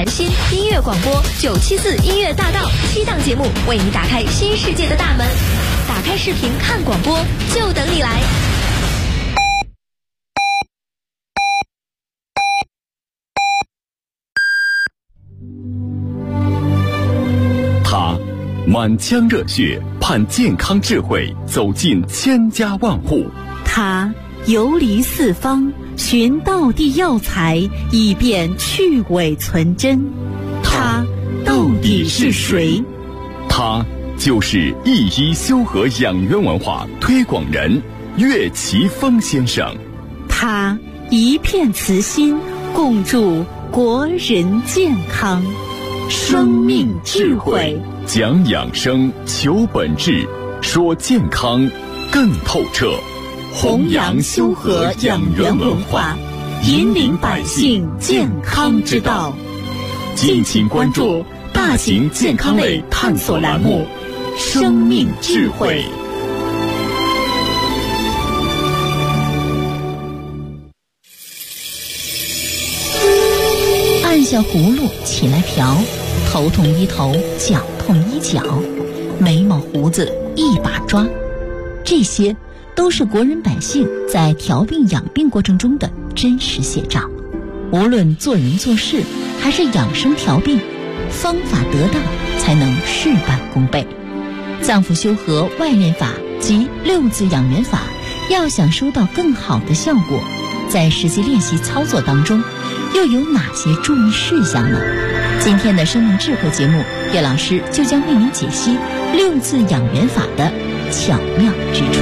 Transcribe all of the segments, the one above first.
新音乐广播974音乐大道7档节目，为你打开新世界的大门。打开视频看广播，就等你来。 他满腔热血盼健康智慧走进千家万户， 他游离四方寻道地药材，以便去伪存真。他到底是谁？ 他就是一一修和养元文化推广人岳奇峰先生。 他一片慈心，共筑国人健康。生命智慧， 讲养生，求本质，说健康更透彻。 弘扬修和养元文化，引领百姓健康之道。 敬请关注大型健康类探索栏目《生命智慧》。 按下葫芦起来瓢，头痛医头，脚痛医脚，眉毛胡子一把抓，这些都是国人百姓在调病养病过程中的真实写照。无论做人做事还是养生调病，方法得当才能事半功倍。脏腑修和外练法及6字养元法要想收到更好的效果，在实际练习操作当中又有哪些注意事项呢？今天的生命智慧节目，岳老师就将为您解析6字养元法的巧妙之处。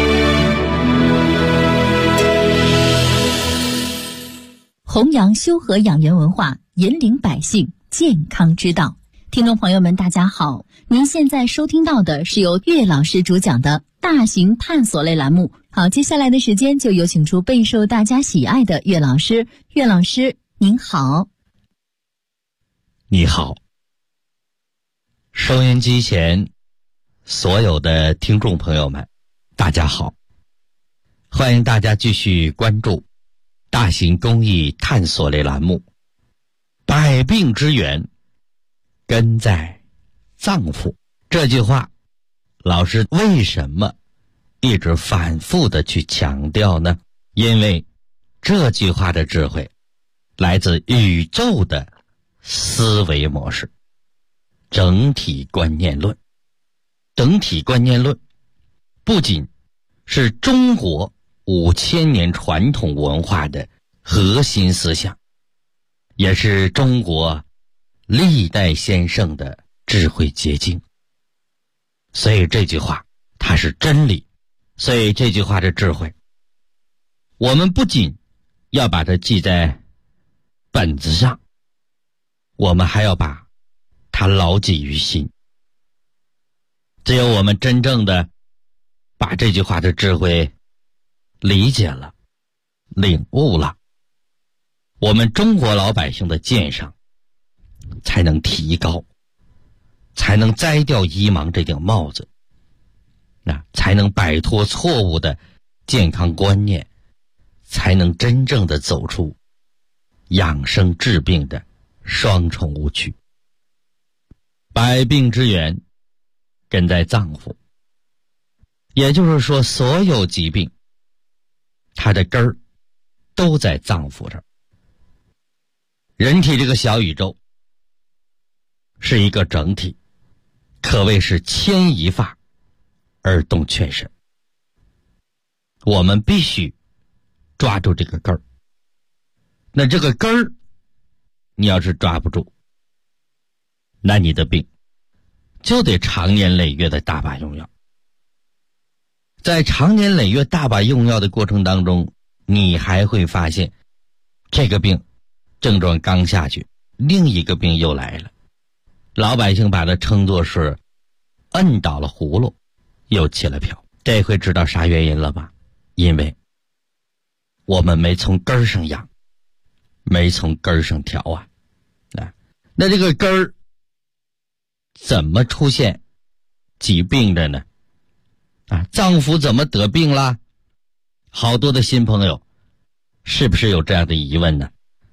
弘扬修和养元文化，引领百姓健康之道。听众朋友们大家好，您现在收听到的是由岳老师主讲的大型探索类栏目。好，接下来的时间就有请出备受大家喜爱的岳老师。岳老师您好。 你好，收音机前所有的听众朋友们大家好，欢迎大家继续关注大型公益探索类栏目百病之源根在脏腑。这句话老师为什么一直反复的去强调呢？因为这句话的智慧来自宇宙的思维模式，整体观念论。整体观念论不仅是中国5000年传统文化的核心思想，也是中国历代先生的智慧结晶。所以这句话它是真理，所以这句话的智慧我们不仅要把它记在本子上，我们还要把它牢记于心。只有我们真正的把这句话的智慧理解了，领悟了，我们中国老百姓的鉴赏才能提高，才能摘掉医盲这顶帽子，才能摆脱错误的健康观念，才能真正的走出养生治病的双重误区。百病之源根在脏腑，也就是说所有疾病它的根儿都在脏腑上。人体这个小宇宙是一个整体，可谓是牵一发而动全身。我们必须抓住这个根儿，那这个根儿你要是抓不住，那你的病就得长年累月的大把用药。在长年累月大把用药的过程当中，你还会发现这个病症状刚下去，另一个病又来了。老百姓把它称作是摁倒了葫芦又起了瓢。这回知道啥原因了吧？因为我们没从根儿上养，没从根儿上调啊。那这个根儿怎么出现疾病的呢？脏腑怎么得病啦？好多的新朋友是不是有这样的疑问呢？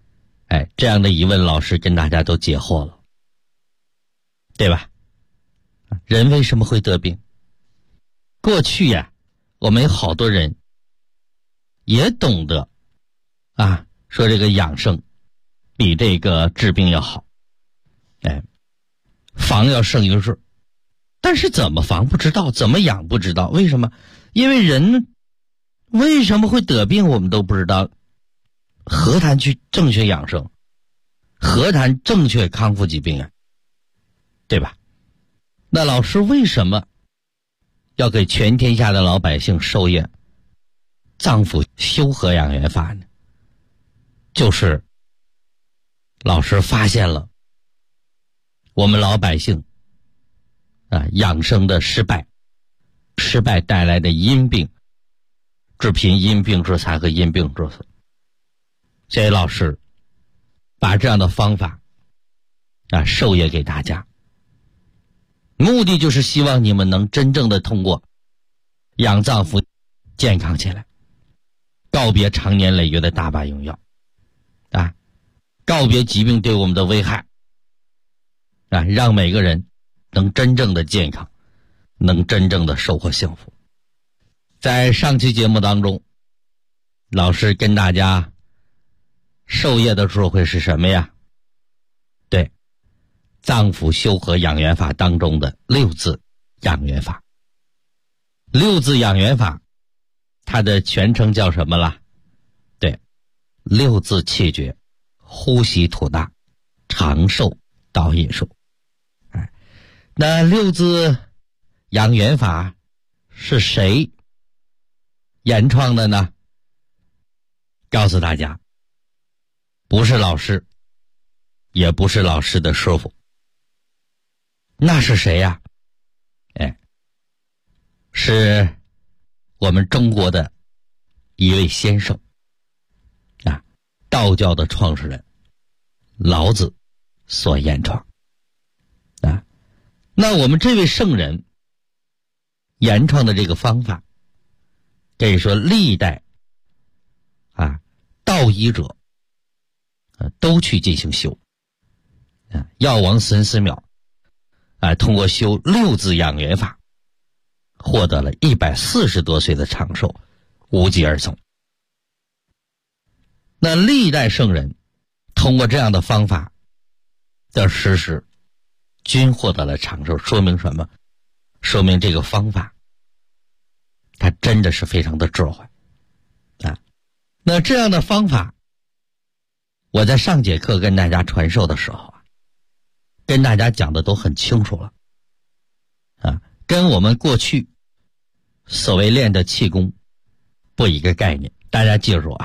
这样的疑问老师跟大家都解惑了，对吧？人为什么会得病？过去呀，我们有好多人也懂得说这个养生比这个治病要好，防要胜于治，但是怎么防不知道，怎么养不知道。为什么？因为人为什么会得病我们都不知道，何谈去正确养生，何谈正确康复疾病啊，对吧？那老师为什么要给全天下的老百姓授业脏腑修和养元法呢？就是老师发现了我们老百姓养生的失败带来的因病致贫、因病致残和因病致死，所以老师把这样的方法授业给大家，目的就是希望你们能真正的通过养脏腑健康起来，告别常年累月的大把用药告别疾病对我们的危害让每个人能真正的健康，能真正的收获幸福。在上期节目当中，老师跟大家授业的智慧是什么呀？对，脏腑修和养元法当中的六字养元法。六字养元法它的全称叫什么了？对，六字气诀，呼吸吐纳，长寿导引术。那六字养元法是谁研创的呢？告诉大家，不是老师，也不是老师的师傅，那是谁呀？是我们中国的一位先生道教的创始人老子所研创那我们这位圣人研创的这个方法，可以说历代道医者都去进行修药王孙思邈通过修六字养元法获得了140多岁的长寿，无疾而终。那历代圣人通过这样的方法的实施均获得了长寿，说明什么？说明这个方法它真的是非常的智慧那这样的方法我在上节课跟大家传授的时候跟大家讲的都很清楚了跟我们过去所谓练的气功不一个概念。大家记住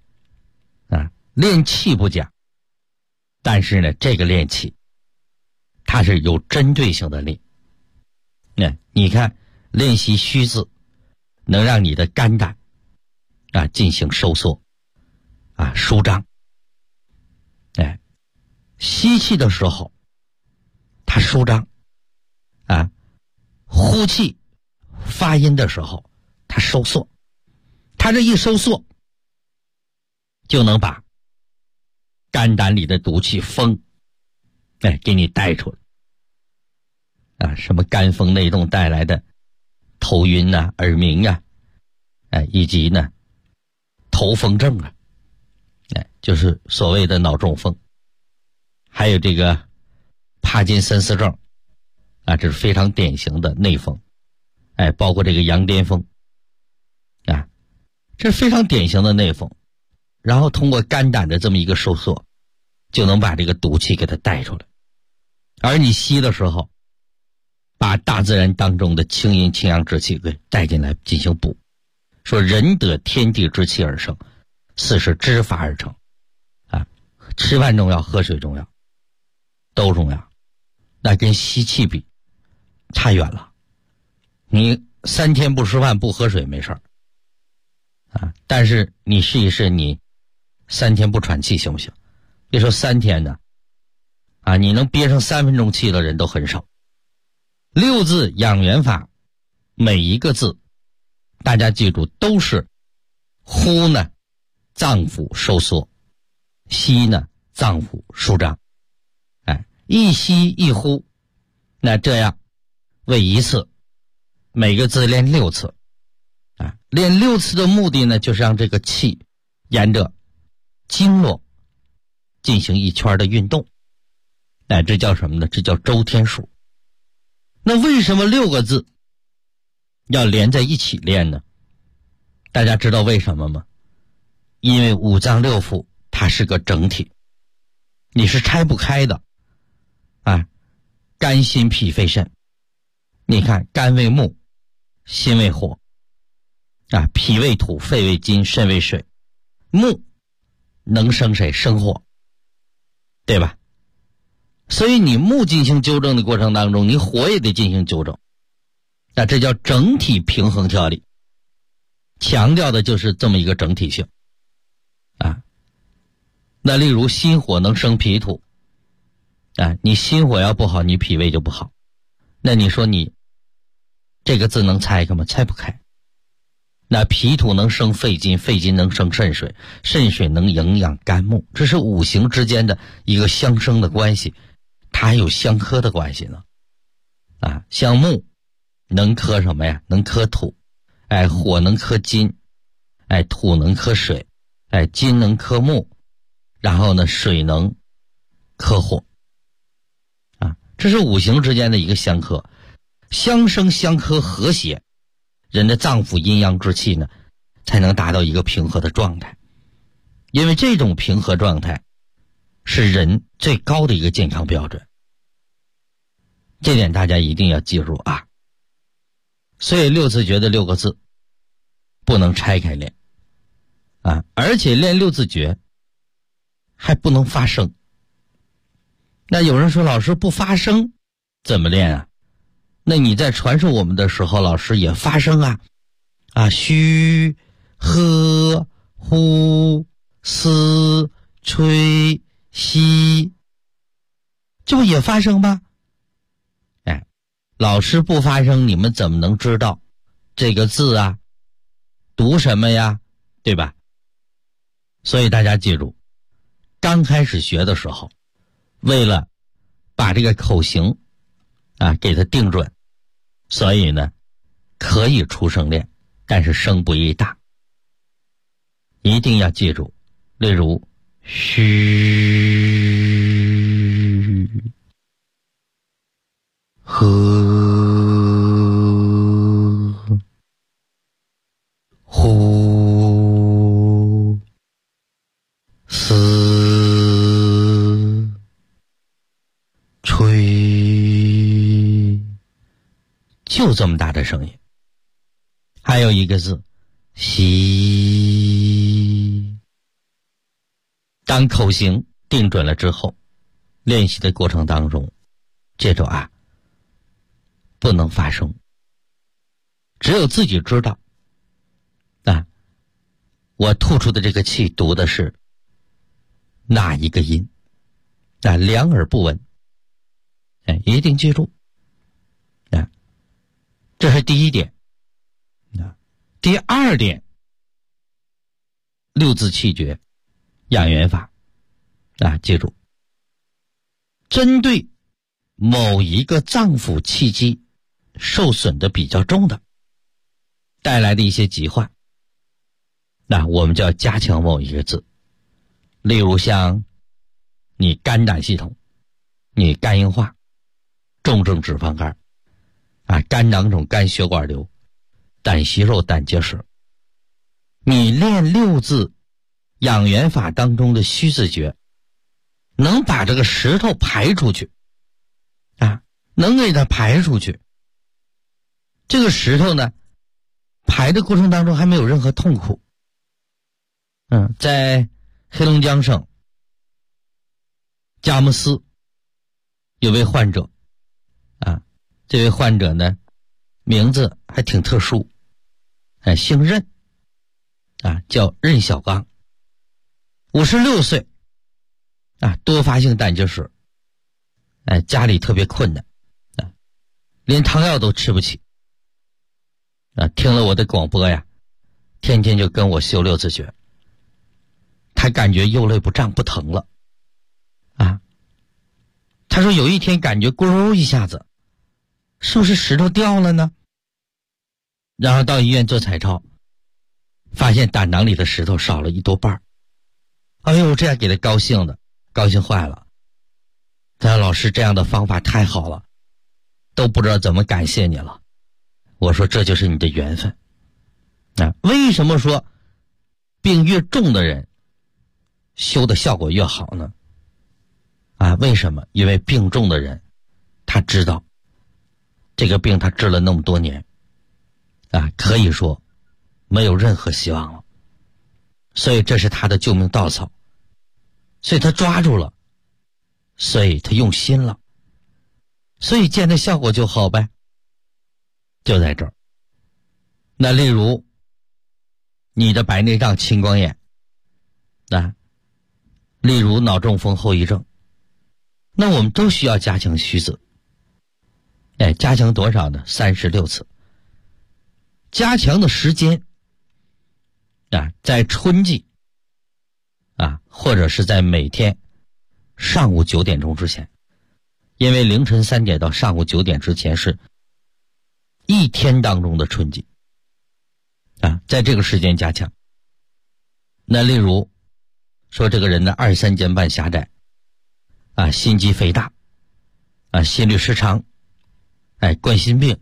练气不假，但是呢这个练气它是有针对性的练。你看练习虚字能让你的肝胆进行收缩舒张。吸气的时候它舒张呼气发音的时候它收缩，它这一收缩就能把肝胆里的毒气风给你带出来什么肝风内动带来的头晕耳鸣以及呢头风症就是所谓的脑中风，还有这个帕金森氏症这是非常典型的内风包括这个羊癫疯这是非常典型的内风。然后通过肝胆的这么一个收缩就能把这个毒气给它带出来，而你吸的时候把大自然当中的清阴清阳之气给带进来进行补。说人得天地之气而生，四是知法而成吃饭重要，喝水重要，都重要。那跟吸气比差远了，你3天不吃饭不喝水没事但是你试一试，你3天不喘气行不行？别说3天呢你能憋上3分钟气的人都很少。六字养元法每一个字大家记住都是呼呢脏腑收缩，吸呢脏腑舒张。一吸一呼，那这样为一次，每个字练6次。练6次的目的呢，就是让这个气沿着经络进行一圈的运动。这叫什么呢？这叫周天数。那为什么6个字要连在一起练呢？大家知道为什么吗？因为五脏六腑它是个整体，你是拆不开的。肝心脾肺肾，你看肝为木，心为火，脾为土，肺为金，肾为水。木能生谁？生火，对吧？所以你木进行纠正的过程当中，你火也得进行纠正。这叫整体平衡调理，强调的就是这么一个整体性。那例如心火能生脾土，你心火要不好，你脾胃就不好。那你说你这个字能拆开吗？拆不开。那脾土能生肺金，肺金能生肾水，肾水能营养肝木，这是五行之间的一个相生的关系，它还有相克的关系呢。像木能克什么呀？能克土，火能克金，土能克水，金能克木，然后呢，水能克火。这是五行之间的一个相克，相生相克和谐，人的脏腑阴阳之气呢，才能达到一个平和的状态。因为这种平和状态是人最高的一个健康标准，这点大家一定要记住啊。所以6字诀的6个字不能拆开练而且练6字诀还不能发声。那有人说，老师不发声怎么练啊？那你在传授我们的时候，老师也发声嘘、喝、呼、嘶、吹、吸，这不也发声吗？老师不发声，你们怎么能知道这个字读什么呀？对吧？所以大家记住，刚开始学的时候，为了把这个口型给它定准，所以呢可以出声练，但是声不宜大，一定要记住。例如嘘、喝、呼、嘶、吹，就这么大的声音。还有一个字吸。当口型定准了之后，练习的过程当中，记住不能发声，只有自己知道我吐出的这个气读的是哪一个音，两耳不闻，一定记住这是第一点。第二点，6字气诀养元法记住，针对某一个脏腑气机受损的比较重的带来的一些疾患，我们就要加强某一个字。例如像你肝胆系统，你肝硬化、重症脂肪肝肝囊肿、肝血管瘤、胆息肉、胆结石，你练6字养元法当中的虚字诀，能把这个石头排出去能给它排出去。这个石头呢，排的过程当中还没有任何痛苦。在黑龙江省佳木斯有位患者这位患者呢，名字还挺特殊，姓任叫任小刚，56岁多发性胆结石，家里特别困难连汤药都吃不起听了我的广播天天就跟我修6字诀，他感觉右肋不胀不疼了啊，他说有一天感觉咕噜一下子，是不是石头掉了呢？然后到医院做彩超，发现胆囊里的石头少了一多半。哎呦，这样给他高兴坏了。他说老师这样的方法太好了，都不知道怎么感谢你了。我说这就是你的缘分。为什么说病越重的人修的效果越好呢？为什么？因为病重的人他知道这个病他治了那么多年可以说没有任何希望了，所以这是他的救命稻草，所以他抓住了，所以他用心了，所以见的效果就好呗，就在这儿。那例如你的白内障、青光眼例如脑中风后遗症，那我们都需要加强虚子。加强多少呢？36次。加强的时间在春季或者是在每天上午9点钟之前，因为凌晨3点到上午9点之前是一天当中的春季在这个时间加强。那例如说这个人的23间瓣狭窄心肌肥大心律失常冠心病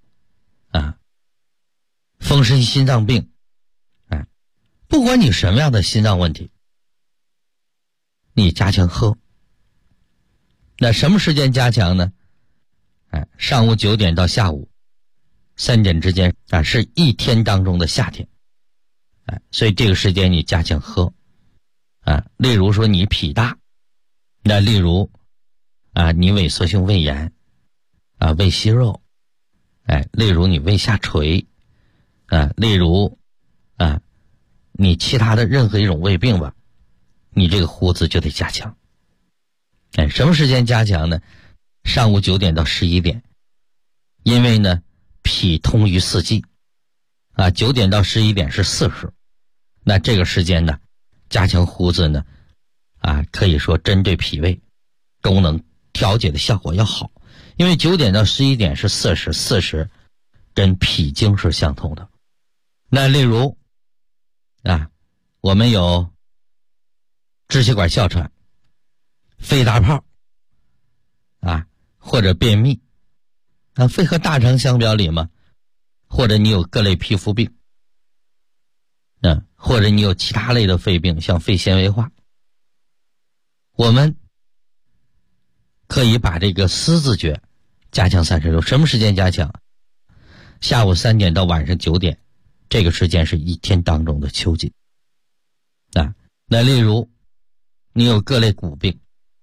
风湿心脏病不管你什么样的心脏问题，你加强喝。那什么时间加强呢？上午9点到下午3点之间是一天当中的夏天所以这个时间你加强喝例如说你脾大，那例如你萎缩性胃炎胃息肉例如你胃下垂例如你其他的任何一种胃病吧，你这个胡子就得加强。什么时间加强呢？上午9点到11点，因为呢脾通于四季9点到11点是4时，那这个时间呢加强胡子呢可以说针对脾胃功能调节的效果要好，因为9点到11点是4时，4时跟脾经是相通的。那例如我们有支气管哮喘、肺大泡或者便秘肺和大肠相表里嘛，或者你有各类皮肤病或者你有其他类的肺病，像肺纤维化，我们可以把这个思字诀加强36。什么时间加强？下午3点到晚上9点，这个时间是一天当中的秋季那例如你有各类骨病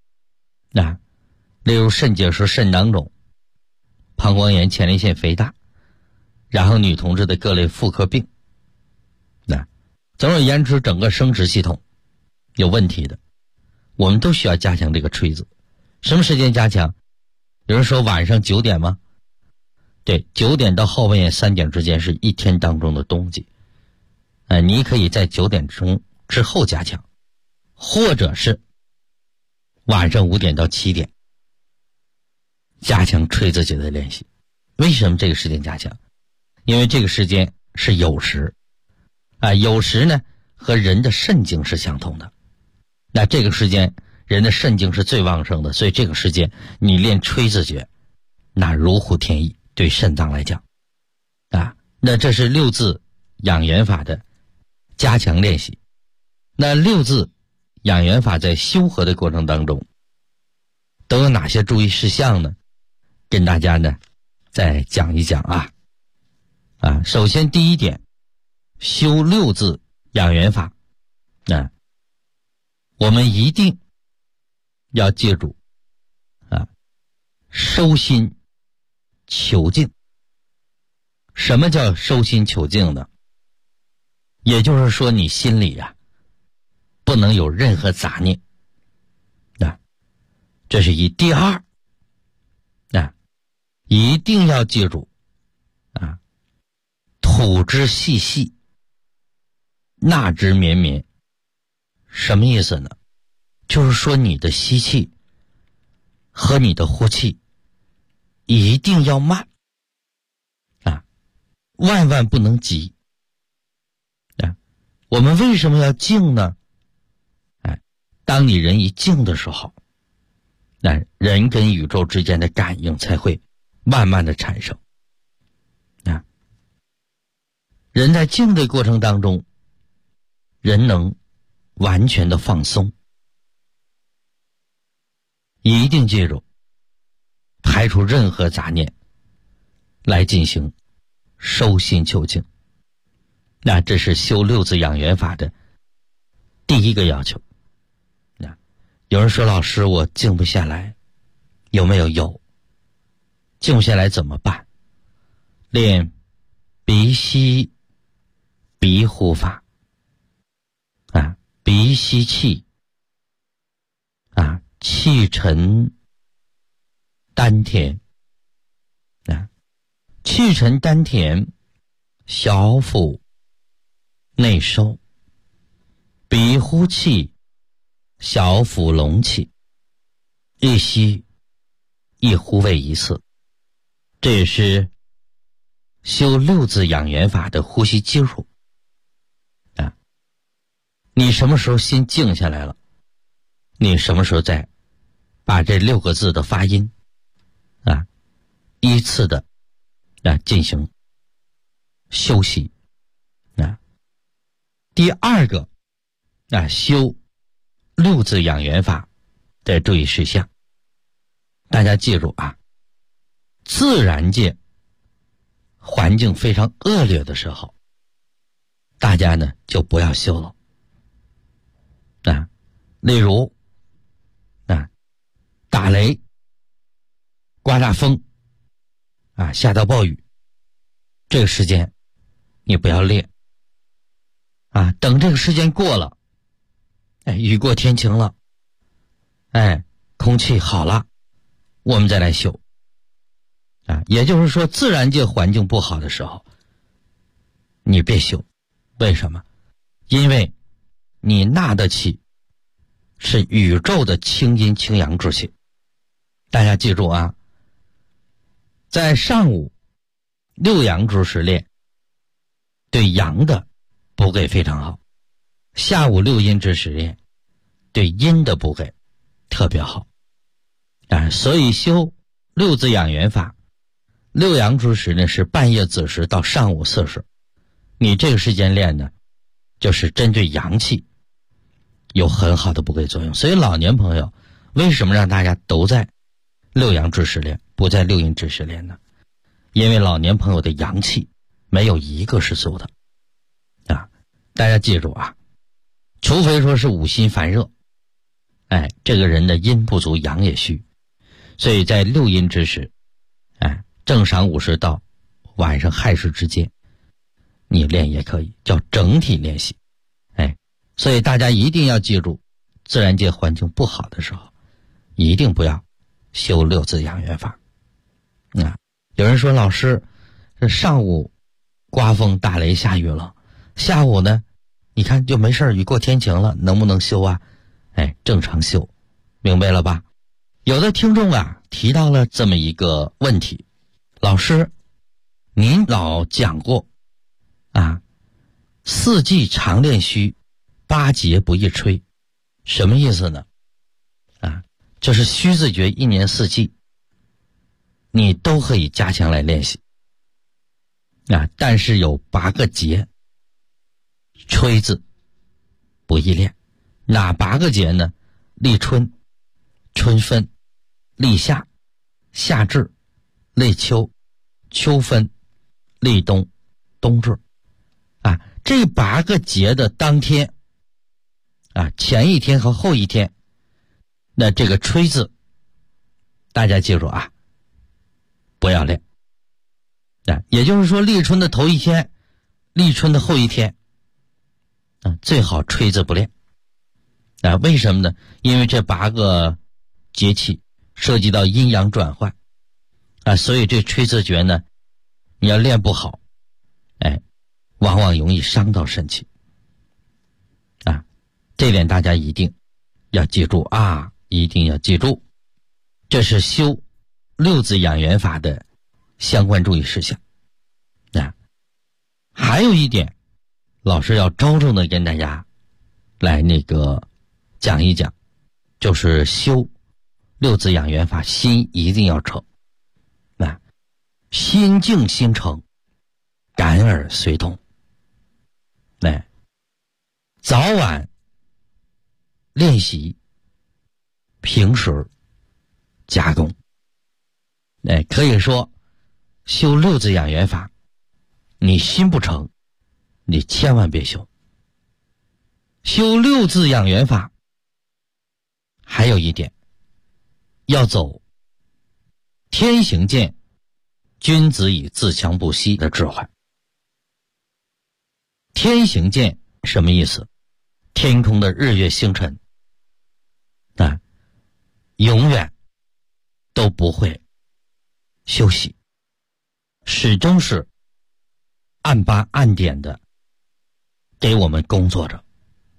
例如肾结石、肾囊肿、膀胱炎、前列腺肥大，然后女同志的各类妇科病总而言之整个生殖系统有问题的，我们都需要加强这个吹子。什么时间加强？有人说晚上9点吗？对，9点到后半夜3点之间是一天当中的冬季你可以在9点钟之后加强，或者是晚上5点到7点加强吹子节的练习。为什么这个时间加强？因为这个时间是酉时酉时呢和人的肾经是相通的，那这个时间人的肾经是最旺盛的，所以这个时间你练吹子诀那如虎添翼，对肾脏来讲那这是6字养元法的加强练习。那6字养元法在修和的过程当中都有哪些注意事项呢？跟大家呢再讲一讲首先第一点，修6字养元法我们一定要记住收心求静。什么叫收心求静呢？也就是说你心里不能有任何杂念这是一。第二一定要记住吐之细细，纳之绵绵。什么意思呢？ 就是说你的吸气和你的呼气一定要慢啊，万万不能急啊。我们为什么要静呢？当你人一静的时候，那人跟宇宙之间的感应才会慢慢的产生啊。人在静的过程当中，人能完全的放松。一定记住，排除任何杂念，来进行收心求静。那这是修六字养元法的第一个要求。有人说，老师，我静不下来，有没有？有。静不下来怎么办？练鼻吸鼻呼法啊，鼻吸气啊，气沉丹田啊，气沉丹田，小腹内收，鼻呼气，小腹隆起，一吸一呼为一次。这也是修六字养元法的呼吸技术啊。你什么时候心静下来了，你什么时候再把这6个字的发音啊依次的进行休息啊。第二个修六字养元法的注意事项，大家记住啊，自然界环境非常恶劣的时候，大家呢就不要修了啊。例如打雷、刮大风啊，下到暴雨，这个时间你不要练啊。等这个时间过了，雨过天晴了，空气好了，我们再来修啊。也就是说，自然界环境不好的时候，你别修。为什么？因为你纳的气是宇宙的清阴清阳之气。大家记住啊，在上午6阳之时练，对阳的补给非常好；下午6阴之时练，对阴的补给特别好啊。所以修六字养元法，6阳之时呢是半夜子时到上午4时，你这个时间练呢，就是针对阳气有很好的补给作用。所以老年朋友为什么让大家都在6阳之时练，不在6阴之时练呢？因为老年朋友的阳气没有一个是足的啊。大家记住啊，除非说是五心烦热，这个人的阴不足阳也虚，所以在6阴之时，正晌午时到晚上亥时之间，你练也可以，叫整体练习。所以大家一定要记住，自然界环境不好的时候，一定不要修六字养元法啊。有人说，老师，这上午刮风打雷下雨了，下午呢你看就没事，雨过天晴了，能不能修啊？正常修，明白了吧？有的听众提到了这么一个问题，老师您老讲过4季常练虚，8节不宜吹，什么意思呢？就是虚字诀1年4季你都可以加强来练习但是有8个节吹字不宜练。哪8个节呢？立春、春分、立夏、夏至、立秋、秋分、立冬、冬至这8个节的当天前一天和后一天，那这个吹字大家记住不要练也就是说，立春的头一天、立春的后一天最好吹字不练为什么呢？因为这8个节气涉及到阴阳转换所以这吹字诀呢，你要练不好往往容易伤到肾气这点大家一定要记住啊，一定要记住，这是修六字养元法的相关注意事项。还有一点，老师要着重的跟大家来讲一讲，就是修六字养元法，心一定要诚。心静心诚，感耳随通。早晚练习，平时加工。可以说修六字养元法，你心不诚，你千万别修。修六字养元法还有一点，要走天行健，君子以自强不息的智慧。天行健什么意思？天空的日月星辰永远都不会休息，始终是按班按点的给我们工作着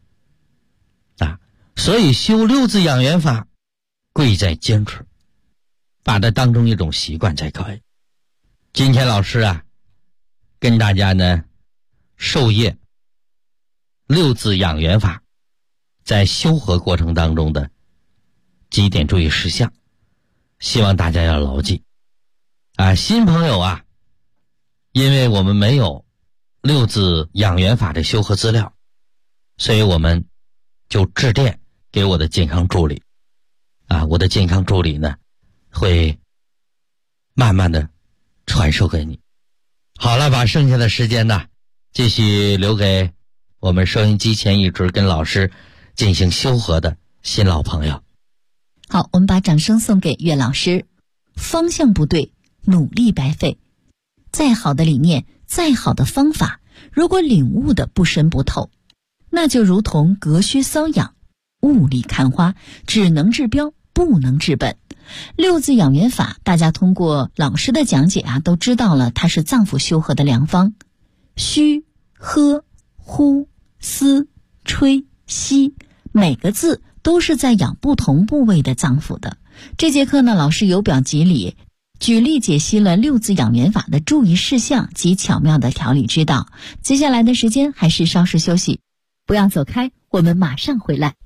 所以修六字养元法贵在坚持，把它当成一种习惯才可以。今天老师跟大家呢授业六字养元法在修和过程当中的几点注意事项，希望大家要牢记新朋友因为我们没有六字养元法的修和资料，所以我们就致电给我的健康助理我的健康助理呢会慢慢的传授给你。好了，把剩下的时间呢继续留给我们收音机前一直跟老师进行修和的新老朋友。 好，我们把掌声送给岳老师。方向不对，努力白费。再好的理念，再好的方法，如果领悟的不深不透，那就如同隔靴搔痒，雾里看花，只能治标，不能治本。六字养元法，大家通过老师的讲解都知道了，它是脏腑修和的良方。虚、喝、呼、吸、吹、吸，每个字都是在养不同部位的脏腑的。这节课呢，老师由表及里，举例解析了六字养元法的注意事项及巧妙的调理之道。接下来的时间还是稍事休息，不要走开，我们马上回来。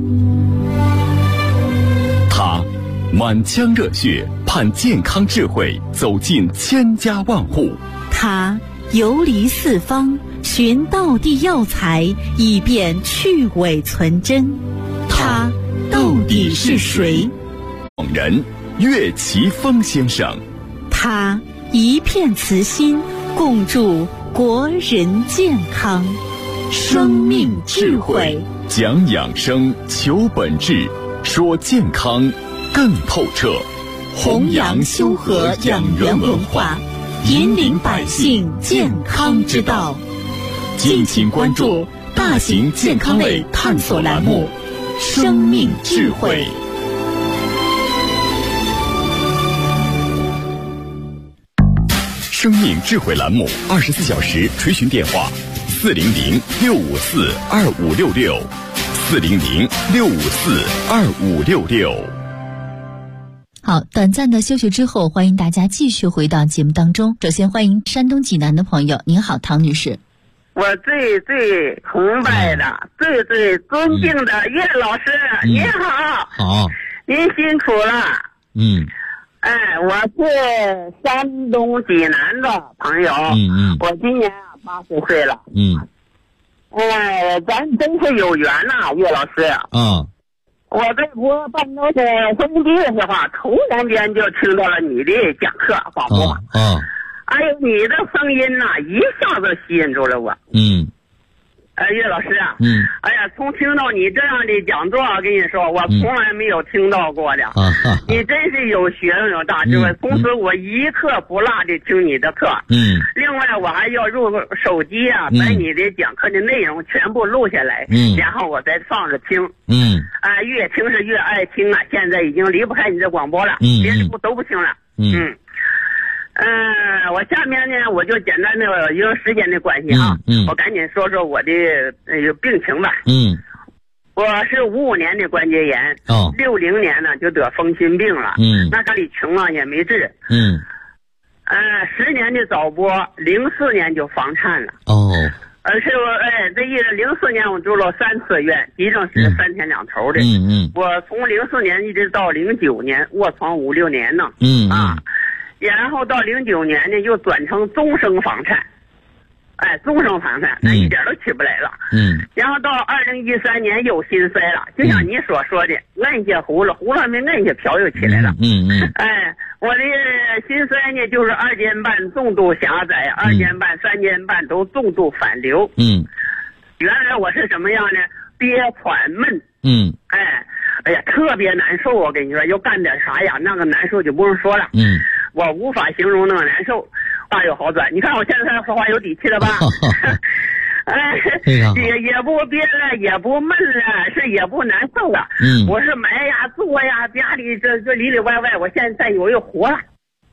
他满腔热血，盼健康智慧走进千家万户。 他游离四方，寻道地药材，以便去伪存真。他到底是谁？ 广人岳奇峰先生。 他一片慈心，共筑国人健康。生命智慧， 讲养生，求本质，说健康更透彻。 弘扬修和养元文化，引领百姓健康之道。敬请关注大型健康类探索栏目《生命智慧》。 生命智慧栏目24小时垂询电话：400-654-2566，400-654-2566。 好，短暂的休息之后，欢迎大家继续回到节目当中。首先欢迎山东济南的朋友，您好，唐女士。 我最最崇拜的、最最尊敬的岳老师，您好。 好， 您辛苦了。我是山东济南的朋友。我今年80岁了。咱真是有缘呐，岳老师。我在播半岛的收音机的时候，突然间就听到了你的讲课广播。哎呦，你的声音一下子吸引住了我。岳老师哎呀，从听到你这样的讲座，跟你说，我从来没有听到过的。你真是有学问有大智慧。从此我一刻不落的听你的课。另外我还要入手机把你的讲课的内容全部录下来，然后我再放着听。越听是越爱听现在已经离不开你的广播了，别的都不听了。我下面呢，我就简单的因为时间的关系我赶紧说说我的病情吧。 我是55年的关节炎，60年呢就得风心病了，那家里穷啊也没治，10年的早搏，04年就房颤了，而且这04年我住了3次院，急症室3天2头的，我从04年一直到09年卧床5、6年呢，然后到09年呢又转成终生房颤。终生房颤，那一点都起不来了。然后到2013年又心衰了，就像你所说的，摁下葫芦，葫芦没摁下瓢又起来了。我的心衰呢，就是2间半重度狭窄，2间半、3间半都重度反流。原来我是什么样呢？憋喘闷。哎呀，特别难受。我跟你说，要干点啥呀，那个难受就不用说了。我无法形容那个难受。大有好转，你看我现在说话有底气了吧？也不憋了，也不闷了，是也不难受了。我是埋呀做呀，家里这里里外外，我现在我又活了。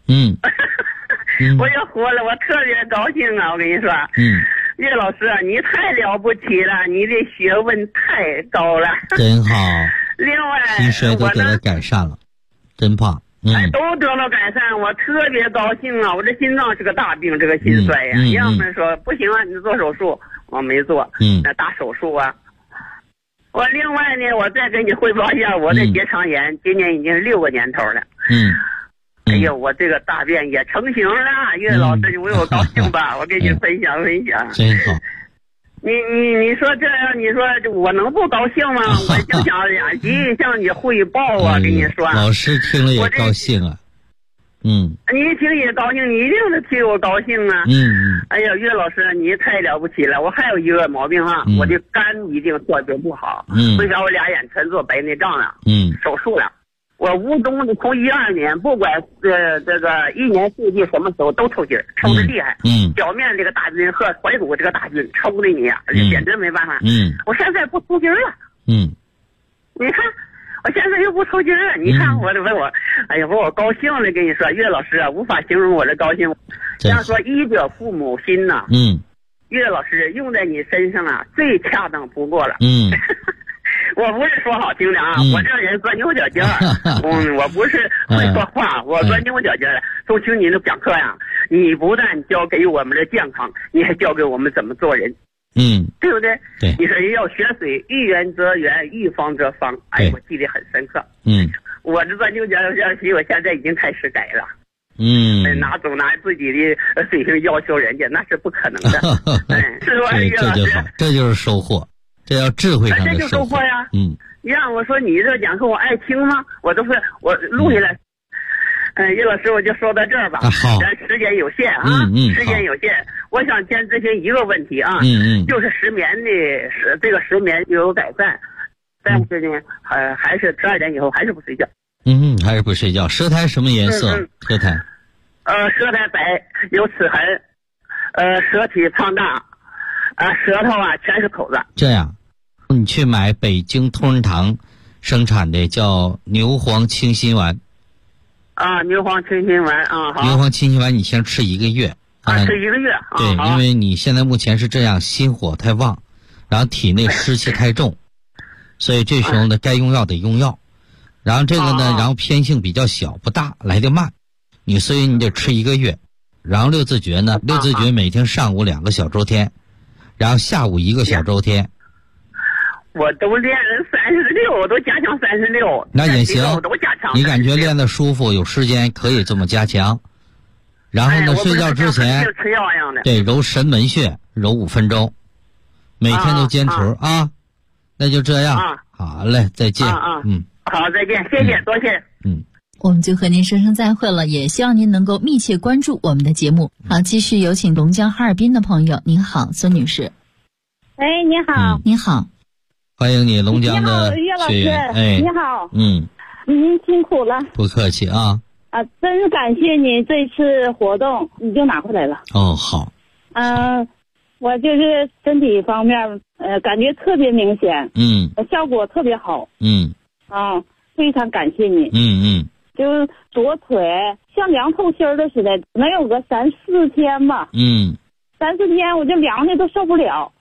我又活了，我特别高兴啊！我跟你说，岳老师啊，你太了不起了，你的学问太高了， 真好。 另外， 心衰都得到改善了，真棒。 都得了改善，我特别高兴啊！我这心脏是个大病，这个心衰呀，要么说不行啊，你做手术，我没做，那大手术啊。我另外呢，我再给你汇报一下我的结肠炎，今年已经6个年头了。哎呦，我这个大便也成型了，岳老师，你为我高兴吧？我给你分享分享。 真好。 你说这样，你说我能不高兴吗？我就想2级向你汇报啊，跟你说。 老师听了也高兴啊。 你一听也高兴，你一定是替我高兴啊。哎呀，岳老师，你太了不起了！我还有一个毛病哈，我的肝一定特别不好。为啥我2眼全做白内障了？手术了。我无中的从12年，不管这个一年四季什么时候都抽筋儿，抽的厉害。表面这个大筋和怀骨这个大筋抽的你呀，简直没办法。我现在不抽筋儿了。你看，我现在又不抽筋儿了。你看我问我，哎呀，我高兴了，跟你说，岳老师啊，无法形容我的高兴。要说医者父母心呐，岳老师用在你身上啊，最恰当不过了。我不是说好听的啊，我这人钻牛角尖儿，我不是会说话，我钻牛角尖儿。都听你的讲课呀，你不但教给我们的健康，你还教给我们怎么做人，对不对？ 对， 你说人要学水，遇圆则圆，遇方则方。哎，我记得很深刻。我这钻牛角尖儿，我现在已经开始改了。拿自己的水平要求人家，那是不可能的。是吧？ 这就是收获。这要智慧上的收获。这就收获呀。你让我说你这讲课我爱听吗？我都是我录下来。岳老师，我就说到这儿吧。 好。 咱时间有限啊。时间有限，我想先咨询一个问题啊。就是失眠的这个失眠就有改善，但是呢，还是12点以后还是不睡觉。 还是不睡觉。舌苔什么颜色？舌苔。 舌苔白，有齿痕，舌体胖大。舌头啊全是口子。 这样，你去买北京同仁堂生产的叫牛黄清心丸。 牛黄清心丸啊，好。 牛黄清心丸你先吃1个月。 吃1个月。 对，因为你现在目前是这样，心火太旺，然后体内湿气太重，所以这时候呢，该用药得用药。然后这个呢，然后偏性比较小，不大，来得慢，所以你得吃1个月。然后6字诀呢，6字诀每天上午2个小周天。然后下午1个小周天， 我都练了36，我都加强36。 那也行， 我都加强。 你感觉练得舒服，有时间可以这么加强。然后呢，睡觉之前吃药一样的。 对，揉神门穴，揉5分钟，每天都坚持啊。那就这样。好嘞，再见。 好，再见，谢谢，多谢。 我们就和您说声再会了，也希望您能够密切关注我们的节目。好，继续有请龙江哈尔滨的朋友。您好，孙女士。 你好。 你好， 欢迎你，龙江的学员。 你好。 您辛苦了。 不客气啊。 真感谢你这次活动，你就拿回来了。 好。 我就是身体方面，感觉特别明显。效果特别好。非常感谢你。就是左腿像凉透心儿的似的，能有个3、4天吧。3、4天我就凉的都受不了。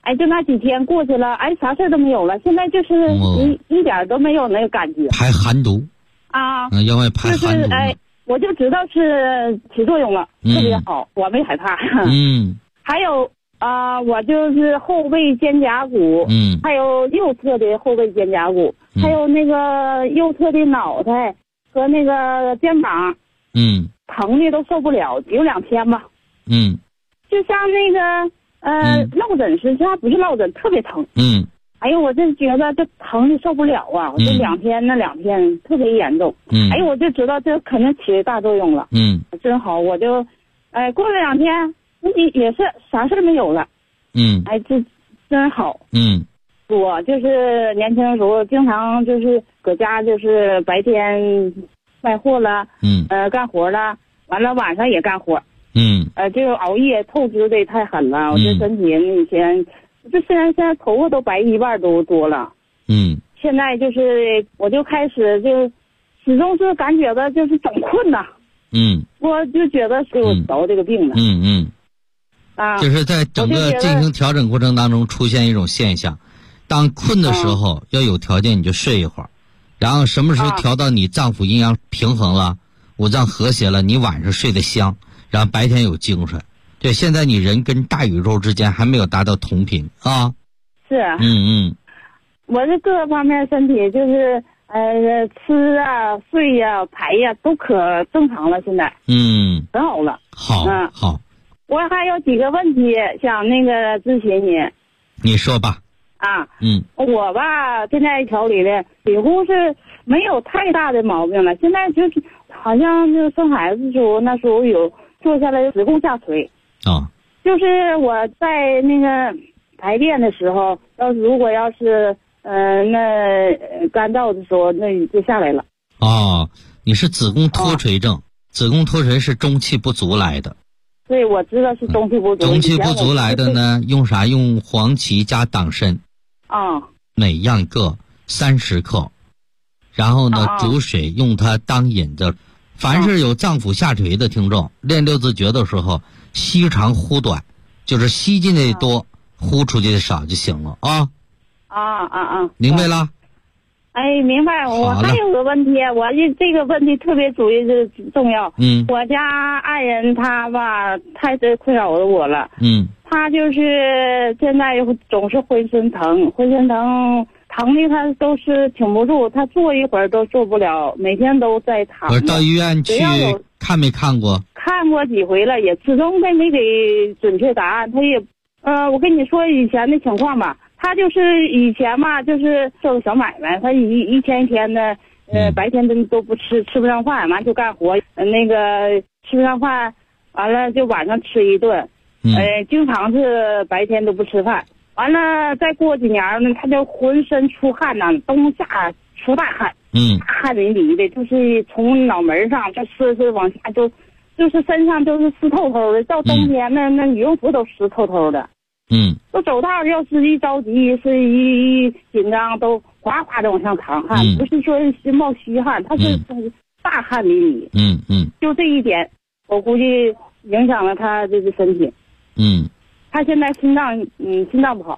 哎，就那几天过去了，哎，啥事都没有了。现在就是一点都没有那个感觉。 排寒毒啊， 腰外排寒毒。 哎，我就知道是起作用了，特别好，我没害怕。还有我就是后背肩胛骨，还有右侧的后背肩胛骨，还有那个右侧的脑袋和那个肩膀，疼的都受不了，有2天吧。就像那个落枕似的，它不是落枕，特别疼。哎呦，我就觉得这疼的受不了啊！我这2天特别严重。哎呦，我就知道这肯定起大作用了。真好，我就过了2天，也是啥事没有了。哎，这真好。我就是年轻的时候经常就是搁家，就是白天卖货了，干活了，完了晚上也干活。这个熬夜透支的太狠了，我这身体以前，现在头发都白1半都多了。现在就是我就开始就始终是感觉到就是总困呐。我就觉得是我得这个病了。 就是在整个进行调整过程当中出现一种现象，当困的时候要有条件你就睡一会儿，然后什么时候调到你脏腑阴阳平衡了，五脏和谐了，你晚上睡得香，然后白天有精神。对，现在你人跟大宇宙之间还没有达到同频啊。 是。我这各个方面身体就是吃啊睡呀排呀都可正常了，现在很好了。好。我还有几个问题想那个咨询你。 你说吧。 我吧现在调理的几乎是没有太大的毛病了，现在就是好像就生孩子的时候，那时候有坐下来子宫下垂。就是我在那个排便的时候，如果要是那干燥的时候，那就下来了。 你是子宫脱垂症。子宫脱垂是中气不足来的。 对，我知道是中气不足。 中气不足来的呢，用啥？用黄芪加党参。每样各30克，然后呢煮水用它当引子。凡是有脏腑下垂的听众，练6字诀的时候，吸长呼短，就是吸进的多，呼出去的少就行了啊。明白了？ 哎，明白。我还有个问题，我这个问题特别重要。我家爱人他吧太困扰我了。他就是现在总是浑身疼的他都是挺不住，他坐一会儿都坐不了，每天都在躺。 我到医院去看没看过？ 看过几回了，也始终没给准确答案。他也我跟你说以前的情况吧，他就是以前嘛，就是做个小买卖，他一天一天的白天都不吃不上饭，完就干活，那个吃不上饭，完了就晚上吃一顿。经常是白天都不吃饭，完了再过几年呢，他就浑身出汗呐，冬夏出大汗，汗淋漓的，就是从脑门上就是往下就是身上都是湿透透的，到冬天那羽绒服都湿透透的。都走道要是一着急，是一紧张，都哗哗的往上淌汗，不是说是冒虚汗，他是大汗淋漓。就这一点，我估计影响了他这个身体。他现在心脏不好。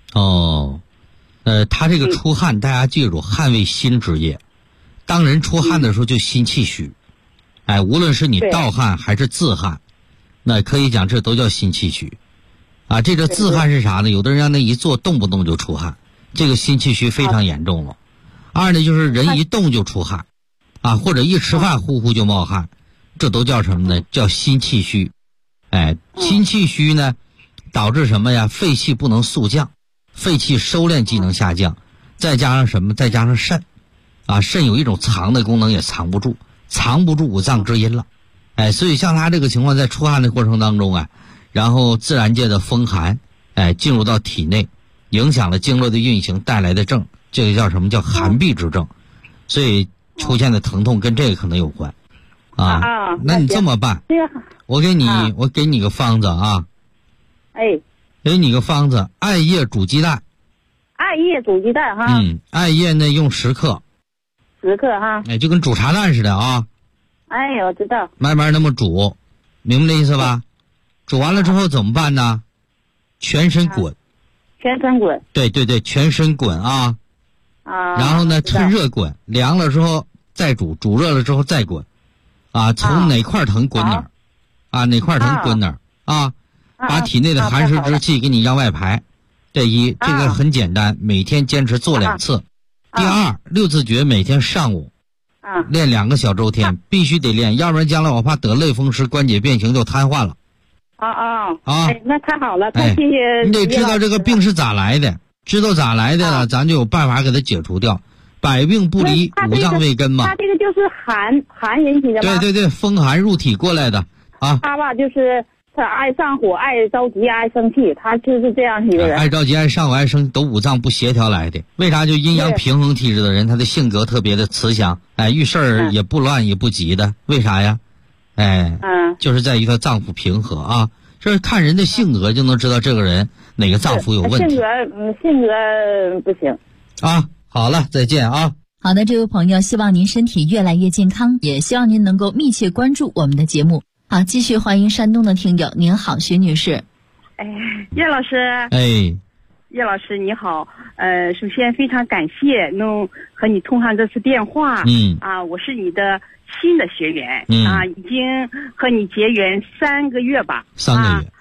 他这个出汗，大家记住，汗为心之液。当人出汗的时候，就心气虚。无论是你盗汗还是自汗，那可以讲这都叫心气虚。这个自汗是啥呢？有的人让那一坐动不动就出汗，这个心气虚非常严重了。二呢，就是人一动就出汗，或者一吃饭呼呼就冒汗，这都叫什么呢？叫心气虚。心气虚呢，导致什么呀？肺气不能速降，肺气收敛机能下降，再加上什么？再加上肾，肾有一种藏的功能也藏不住五脏之阴了。所以像他这个情况，在出汗的过程当中然后自然界的风寒进入到体内，影响了经络的运行带来的症，这个叫什么？叫寒痹之症。所以出现的疼痛跟这个可能有关。那你这么办，我给你个方子啊。给你个方子，艾叶煮鸡蛋。 艾叶煮鸡蛋哈。 艾叶呢用10克。 10克哈。 就跟煮茶蛋似的啊。 我知道。 慢慢那么煮，明白这意思吧？煮完了之后怎么办呢？全身滚， 全身滚。 对对对，全身滚啊。然后呢，趁热滚，凉了之后再煮，煮热了之后再滚。从哪块疼滚哪儿。哪块疼滚哪儿。把体内的寒湿之气给你让外排。这一，这个很简单，每天坚持做2次。第二，6字诀每天上午练2个小周天，必须得练，要不然将来我怕得类风湿关节变形就瘫痪了。 那太好了，太谢谢。 你得知道这个病是咋来的，知道咋来的了，咱就有办法给它解除掉。百病不离五脏未根嘛。 他这个就是寒引起的吗？ 对对对，风寒入体过来的啊。 他吧就是他爱上火、爱着急、爱生气，他就是这样一个人。 爱着急、爱上火、爱生气，都五脏不协调来的。为啥？就阴阳平衡体质的人，他的性格特别的慈祥，遇事儿也不乱也不急的。为啥呀？就是在于他脏腑平和啊。这是看人的性格就能知道这个人哪个脏腑有问题。 性格不行。 好了，再见啊。 好的，这位朋友，希望您身体越来越健康，也希望您能够密切关注我们的节目。好，继续欢迎山东的听友。您好，徐女士。 叶老师。叶老师你好，首先非常感谢能和你通上这次电话。我是你的新的学员。已经和你结缘3个月吧。 3个月。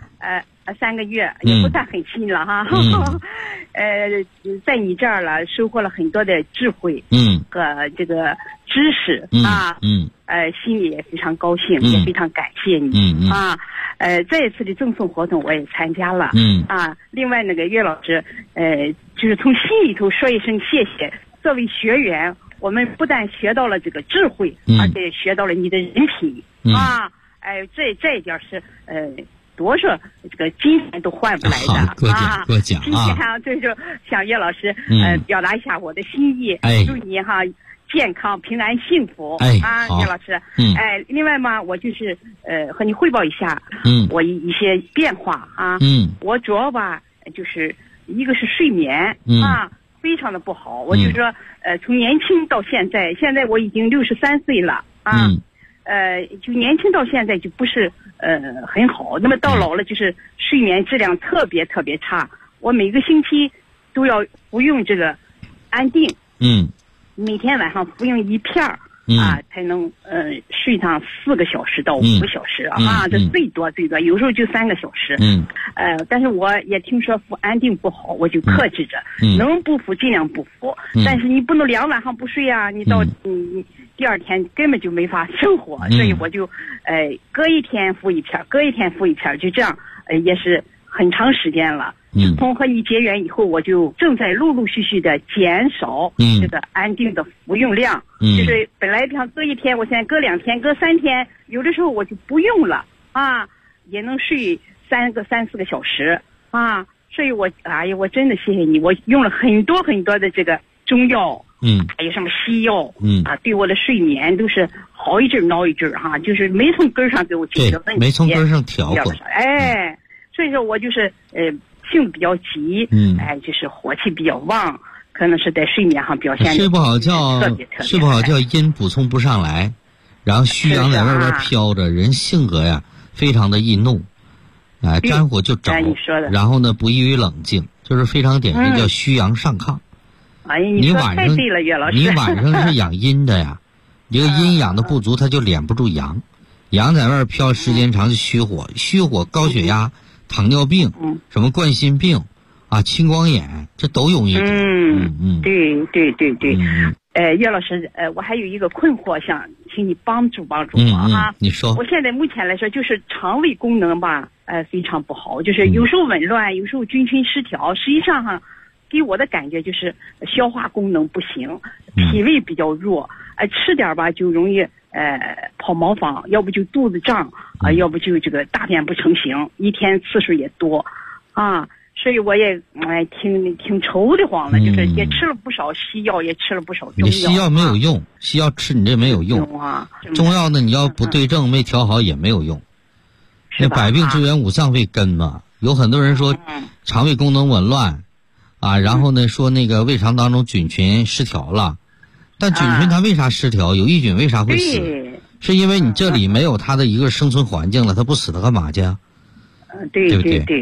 3个月也不算很新了哈。在你这儿了，收获了很多的智慧。和这个知识心里也非常高兴，也非常感谢你。这一次的赠送活动我也参加了。另外那个岳老师，就是从心里头说一声谢谢。作为学员，我们不但学到了这个智慧，而且学到了你的人品。这一点是多少这个金钱都换不来的。 给我讲今天就是向岳老师表达一下我的心意，祝你健康平安幸福。岳老师。另外嘛，我就是和你汇报一下我一些变化啊。我主要吧就是一个是睡眠非常的不好。我就说从年轻到现在我已经63岁了就年轻到现在就不是很好。那么到老了就是睡眠质量特别特别差。我每个星期都要服用这个安定。每天晚上服用1片才能睡上4个小时到5个小时这最多，有时候就3个小时。但是我也听说服安定不好，我就克制着，能不服尽量不服。但是你不能2晚上不睡你到第2天根本就没法生活。所以我就隔一天服1片，隔一天服1片，就这样也是很长时间了。从和你结缘以后，我就正在陆陆续续的减少这个安定的服用量。就是本来像隔一天，我现在隔2天、隔3天，有的时候我就不用了也能睡3、4个小时所以我我真的谢谢你，我用了很多很多的这个中药，还有什么西药，对我的睡眠都是好一阵闹一阵就是没从根上给我解决问题， 没从根上调过。 所以说我就是性子比较急，就是火气比较旺，可能是在睡眠上表现。 睡不好觉，阴补充不上来，然后虚阳在外边飘着，人性格呀非常的易怒，沾火就着，然后呢不易于冷静，就是非常典型，叫虚阳上亢。 你说太对了，岳老师。 你晚上是养阴的呀，这个阴养的不足，它就敛不住阳，阳在外飘时间长就虚火，虚火高血压。糖尿病，什么冠心病青光眼，这都容易得。对。 岳老师，我还有一个困惑，想请你帮助我你说。 我现在目前来说，就是肠胃功能吧，非常不好，就是有时候紊乱，有时候菌群失调。实际上给我的感觉就是消化功能不行，脾胃比较弱，吃点吧就容易跑毛房，要不就肚子胀要不就这个大便不成形，一天次数也多所以我也挺愁得慌了，就是也吃了不少西药，也吃了不少中药。 你西药没有用，西药吃你这没有用中药呢，你要不对症没调好也没有用。那百病之源五脏未根嘛，有很多人说肠胃功能紊乱然后呢说那个胃肠当中菌群失调了，但菌群它为啥失调？有益菌为啥会死？是因为你这里没有它的一个生存环境了，它不死它干嘛去对不对？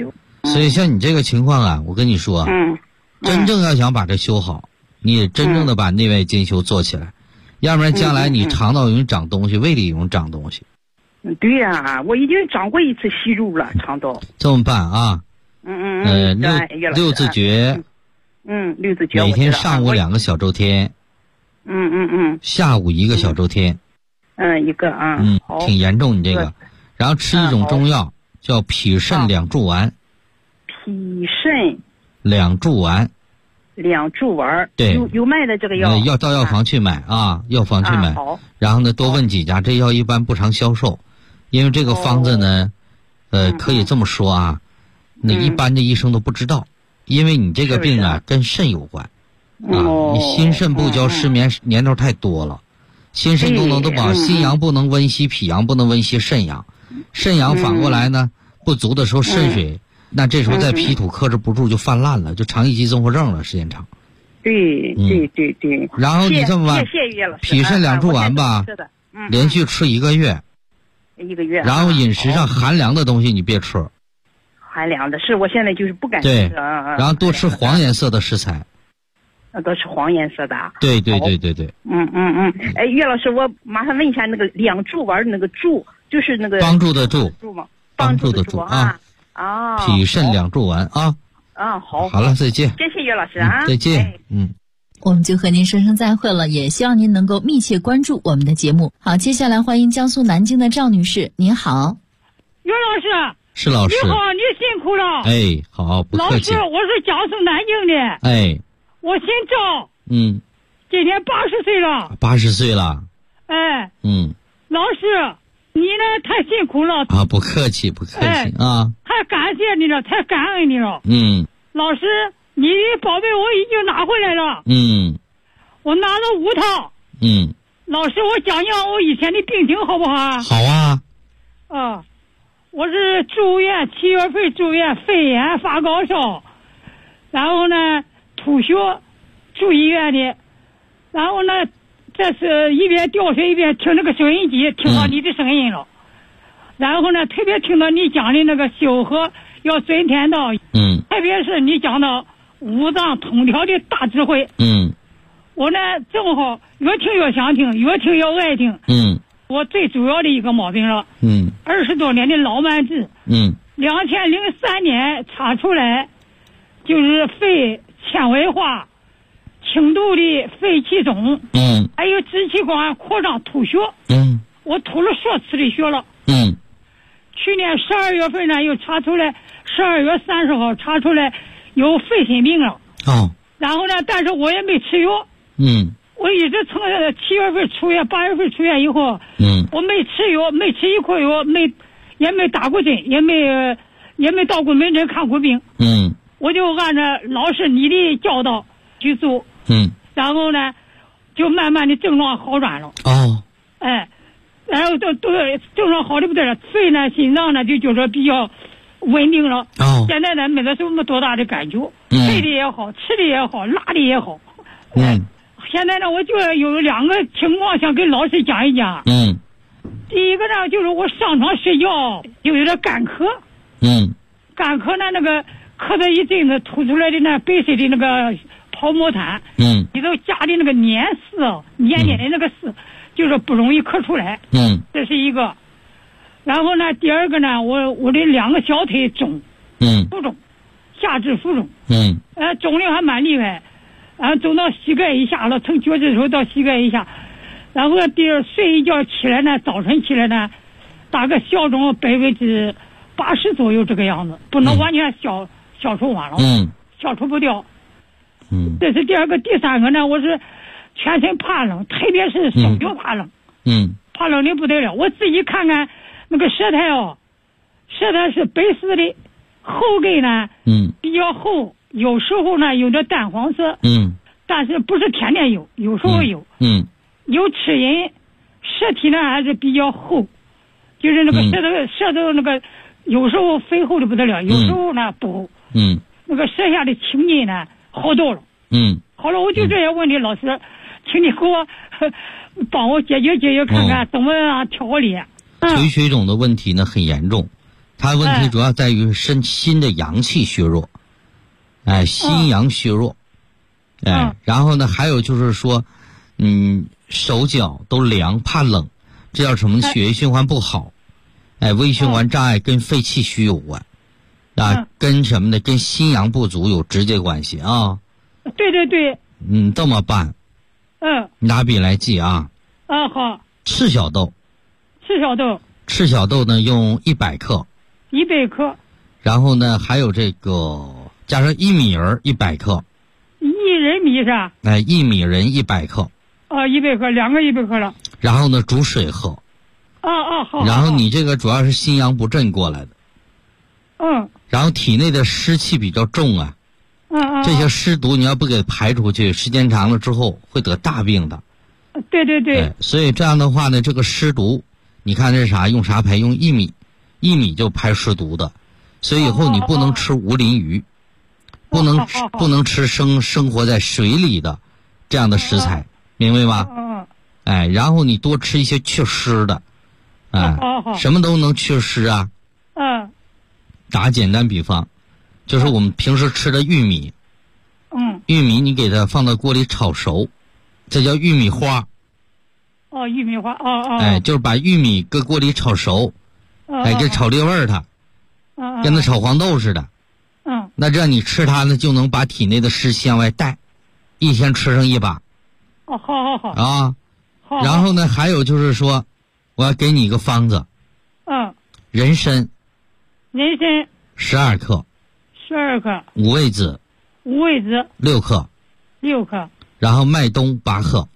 所以像你这个情况啊，我跟你说，真正要想把这修好，你也真正的把内外兼修做起来，要不然将来你肠道容易长东西，胃里容易长东西。 对呀，我已经长过一次息肉了，肠道。 这么办啊？六字诀。 六字诀。 每天上午2个小周天。下午1个小周天。 一个啊。 挺严重你这个。然后吃一种中药，叫脾肾两助丸。 脾肾两助丸。 两助丸。 对。 有卖的这个药。 要到药房去买啊，药房去买。 好。 然后呢，多问几家，这药一般不常销售，因为这个方子呢，可以这么说啊，那一般的医生都不知道，因为你这个病啊跟肾有关。你心肾不交，失眠年头太多了，心肾功能都不好，心阳不能温煦，脾阳不能温煦肾阳，肾阳反过来呢不足的时候肾水，那这时候在脾土克制不住就泛滥了，就肠易激综合症了，时间长。 对。 然后你这么办， 谢谢岳老师。 脾肾两助丸吧，连续吃1个月。然后饮食上寒凉的东西你别吃。 寒凉的是我现在就是不敢吃。 对。然后多吃黄颜色的食材。 都是黄颜色的。 对。 岳老师，我马上问一下，那个两助丸那个助就是那个帮助的助吗？ 帮助的助啊。脾肾两助丸啊。好了，再见。 谢谢岳老师啊。 再见。 我们就和您说声再会了，也希望您能够密切关注我们的节目。好，接下来欢迎江苏南京的赵女士，您好。 岳老师。 是老师。 你好，你辛苦了。 哎，好，不客气。 老师，我是江苏南京的。 哎。 我姓赵。今年80岁了。 80岁了。 哎。老师，你呢太辛苦了。 不客气啊。 太感谢你了，太感恩你了。老师，你的宝贝我已经拿回来了。我拿了5套。老师，我讲讲我以前的病情好不好啊？ 好啊。 我是住院7月份住院，肺炎发高烧，然后呢吐血，住医院的，然后呢这是一边吊水一边听那个收音机，听到你的声音了。然后呢特别听到你讲的那个修和要遵天道。特别是你讲到五脏通调的大智慧。我呢正好越听越想听，越听越爱听。我最主要的一个毛病了。20多年的老慢支。2003年查出来，就是肺纤维化，轻度的肺气肿。还有支气管扩张吐血。我吐了10次的血了。去年12月份呢又查出来，12月30号查出来有肺心病了。然后呢但是我也没吃药。我一直从7月份出院，8月份出院以后，我没吃药，没吃一块药，也没打过针，也没到过门诊看过病。我就按照老师你的教导去做。然后呢就慢慢的症状好转了。然后都症状好的不得了，肺呢心脏呢就觉得比较稳定了。现在呢没得什么多大的感觉，肺的也好，吃的也好，拉的也好。现在呢我就有2个情况想跟老师讲一讲。第一个呢就是我上床睡觉就有点干咳。干咳呢那个咳嗽一阵子吐出来的那白色的那个泡沫痰。里头加的那个黏丝，黏黏的那个丝，就是不容易咳出来。这是一个。然后呢第二个呢我的2个小腿肿。浮肿，下肢浮肿。肿瘤还蛮厉害。肿到膝盖以下了，从脚趾头到膝盖以下。然后睡一觉起来呢，早晨起来呢，大概小肿80%左右这个样子，不能完全消除完了。消除不掉。这是第二个。第三个呢，我是全身怕冷，特别是手脚怕冷。怕冷的不得了。我自己看看那个舌苔舌苔是白丝的，后根呢比较厚，有时候呢有点淡黄色。但是不是天天有，有时候有。有齿龈，舌体呢还是比较厚，就是那个舌头那个有时候肥厚的不得了，有时候呢不厚。那个舌下的青筋呢好多了。好了，我就这些问题，老师请你给我帮我解决看看怎么调理。 腿水肿的问题呢很严重， 他的问题主要在于身心的阳气虚弱，心阳虚弱，然后呢，还有就是说，手脚都凉，怕冷，这叫什么？血液循环不好，微循环障碍跟肺气虚有关，跟什么呢？跟心阳不足有直接关系啊。 对对对。 这么办？拿笔来记啊。 好。 赤小豆。赤小豆呢，用100克。 100克。 然后呢，还有这个加上薏米仁100克。 薏仁米是吧？ 薏米仁100克。 100克，2个100克了。 然后呢，煮水喝。 好。 然后你这个主要是心阳不振过来的。然后体内的湿气比较重啊。这些湿毒你要不给排出去，时间长了之后会得大病的。 对对对。 所以这样的话呢，这个湿毒，你看这是啥？用啥排？用薏米，薏米就排湿毒的。所以以后你不能吃无鳞鱼，不能吃生活在水里的这样的食材，明白吗？然后你多吃一些祛湿的，什么都能祛湿啊。打简单比方，就是我们平时吃的玉米，玉米你给它放到锅里炒熟，这叫玉米花。 玉米花。 就是把玉米搁锅里炒熟，这炒裂味儿它，跟那炒黄豆似的。那这样你吃它呢，就能把体内的湿气往外带，一天吃上1把。好。然后呢，还有就是说，我要给你一个方子。人参。12克。五味子。6克。然后麦冬8克。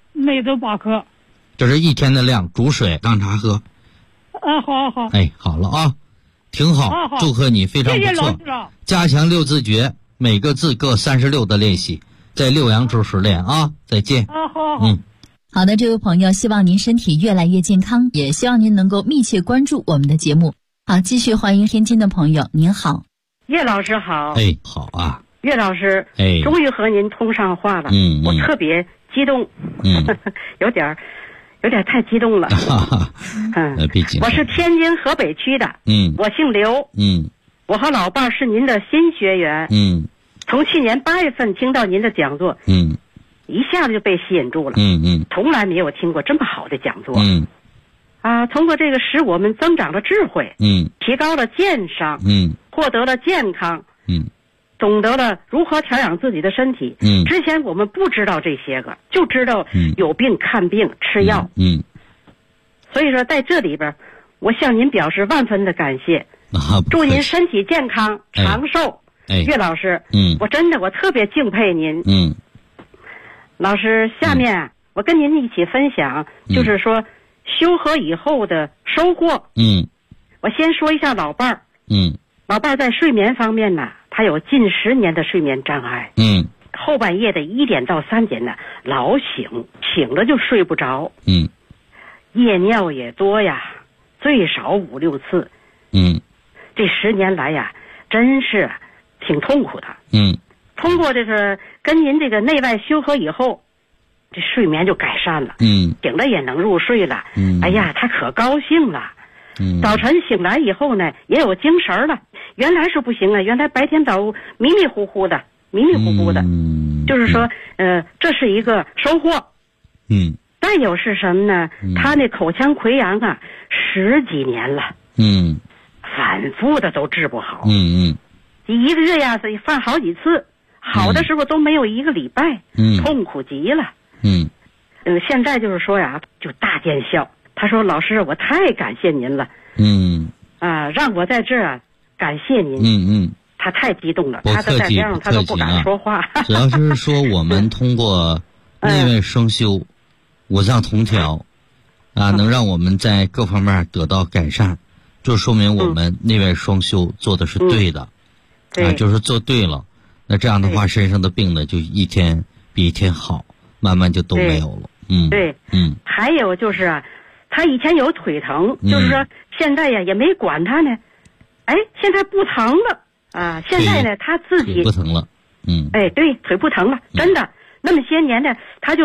这是一天的量，煮水当茶喝。 好。 好了啊，挺好。祝贺你，非常不错。 谢谢老师了。 加强6字诀，每个字各36的练习，在6阳周时练啊。再见。 好。 好的，这位朋友，希望您身体越来越健康，也希望您能够密切关注我们的节目。好，继续欢迎天津的朋友，您好。 叶老师好。 好啊。 岳老师，终于和您通上话了。我特别激动。有点太激动了。我是天津河北区的。我姓刘。我和老伴儿是您的新学员。从去年8月份听到您的讲座。一下子就被吸引住了。从来没有听过这么好的讲座。通过这个使我们增长了智慧。提高了健商。获得了健康。懂得了如何调养自己的身体。之前我们不知道这些个，就知道有病看病吃药。所以说在这里边，我向您表示万分的感谢。祝您身体健康长寿。岳老师，我特别敬佩您。老师，下面我跟您一起分享，就是说修和以后的收获。我先说一下老伴儿。老伴儿在睡眠方面呢，他有近10年的睡眠障碍。后半夜的1点到3点呢，老醒了就睡不着。夜尿也多呀，最少5、6次。这10年来呀，真是挺痛苦的。通过这个跟您这个内外修和以后，这睡眠就改善了。醒了也能入睡了。哎呀，他可高兴了。早晨醒来以后呢，也有精神了。原来是不行啊，原来白天早迷迷糊糊的。就是说，这是一个收获。再有是什么呢？他那口腔溃疡啊，10几年了。反复的都治不好。1个月呀，犯好几次，好的时候都没有1个礼拜。痛苦极了。现在就是说呀，就大见效。他说：“老师，我太感谢您了。让我在这儿感谢您。他太激动了，他在边上他都不敢说话。 主要是说我们通过内外双修、五脏同调，能让我们在各方面得到改善，就说明我们内外双修做的是对的。就是做对了，那这样的话，身上的病呢就一天比一天好，慢慢就都没有了。 还有就是啊。他以前有腿疼，就是说现在呀也没管他呢，现在不疼了现在呢他自己不疼了。 对，腿不疼了，真的。那么些年呢，他就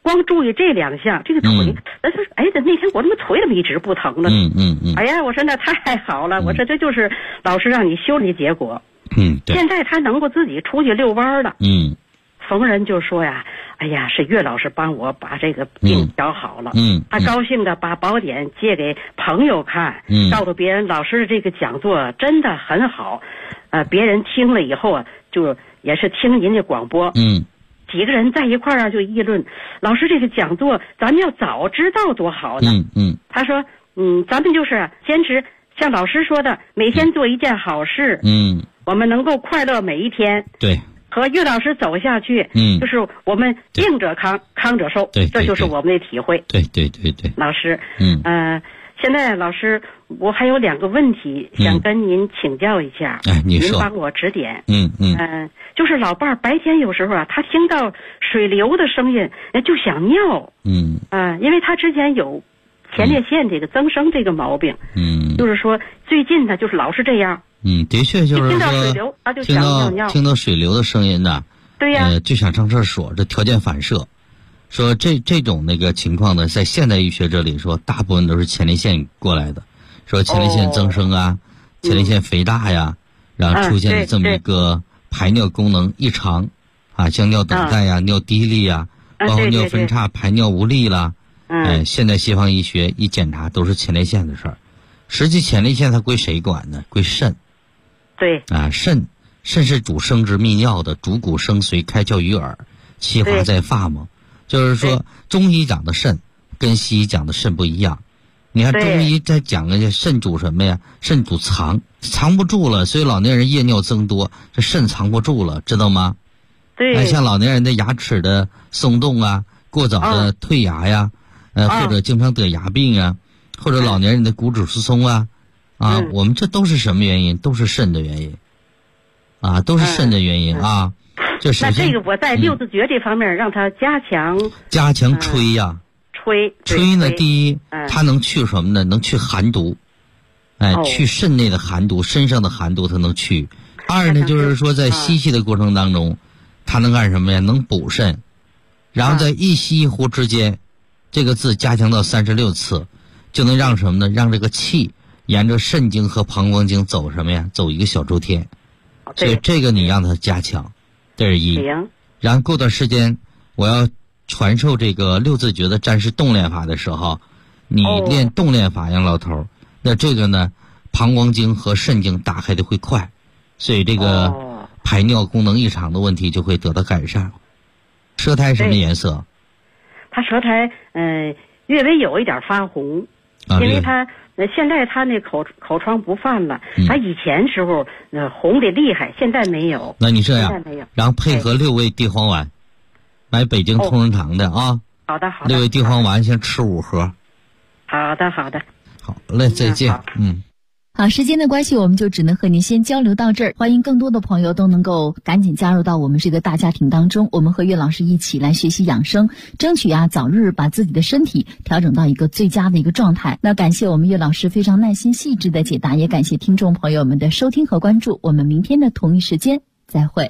光注意这2项，这个腿，那天我怎么腿怎么一直不疼呢？哎呀，我说那太好了，我说这就是老师让你修的结果。 对。 现在他能够自己出去遛弯了。逢人就说呀，哎呀，是岳老师帮我把这个病调好了。他高兴的把宝典借给朋友看，告诉别人老师这个讲座真的很好。别人听了以后啊，就也是听您的广播。几个人在一块儿就议论，老师这个讲座咱们要早知道多好呢。他说，咱们就是坚持像老师说的，每天做一件好事。我们能够快乐每一天。 对。 和岳老师走下去，就是我们病者康，康者寿，这就是我们的体会。 对。 老师，现在老师，我还有2个问题想跟您请教一下， 您说， 您帮我指点。就是老伴儿白天有时候啊，他听到水流的声音就想尿。因为他之前有前列腺这个增生这个毛病。就是说最近呢，就是老是这样。 的确就是说听到水流他就想尿尿， 听到水流的声音呢， 对呀， 就想上厕所，这条件反射。说这种那个情况呢，在现代医学这里说，大部分都是前列腺过来的。说前列腺增生啊，前列腺肥大呀，然后出现这么一个排尿功能异常，像尿等待呀、尿滴沥呀，包括尿分叉、排尿无力啦。现代西方医学一检查都是前列腺的事儿。实际前列腺它归谁管呢？归肾。 对。 肾是主生殖泌尿的，主骨生髓，开窍于耳，气化在发毛。就是说，中医讲的肾跟西医讲的肾不一样。你看中医在讲个肾主什么呀？肾主藏不住了，所以老年人夜尿增多，这肾藏不住了，知道吗？ 对。 像老年人的牙齿的松动啊，过早的退牙呀，或者经常得牙病啊，或者老年人的骨质疏松啊，我们这都是什么原因？都是肾的原因，都是肾的原因啊。那这个我在六字诀这方面让他加强吹呀。 吹呢，第一，它能去什么呢？能去寒毒，去肾内的寒毒，身上的寒毒它能去。二呢，就是说在吸气的过程当中，它能干什么呀？能补肾。然后在一吸一呼之间，这个字加强到36次，就能让什么呢？让这个气沿着肾经和膀胱经走什么呀？走一个小周天。所以这个你让它加强，这是一。然后过段时间我要传授这个六字诀的战士动练法的时候，你练动练法，杨老头，那这个呢，膀胱经和肾经打开的会快，所以这个排尿功能异常的问题就会得到改善。舌苔什么颜色？ 他舌苔略微有一点发红，因为他现在他那口疮不犯了，他以前时候红的厉害，现在没有。 那你这样，然后配合6味地黄丸。买北京同仁堂的啊。 好的。 6味地黄丸先吃5盒。 好的。 好嘞，再见。 好，时间的关系，我们就只能和您先交流到这儿。欢迎更多的朋友都能够赶紧加入到我们这个大家庭当中，我们和岳老师一起来学习养生，争取早日把自己的身体调整到一个最佳的一个状态。那感谢我们岳老师非常耐心细致的解答，也感谢听众朋友们的收听和关注。我们明天的同一时间再会。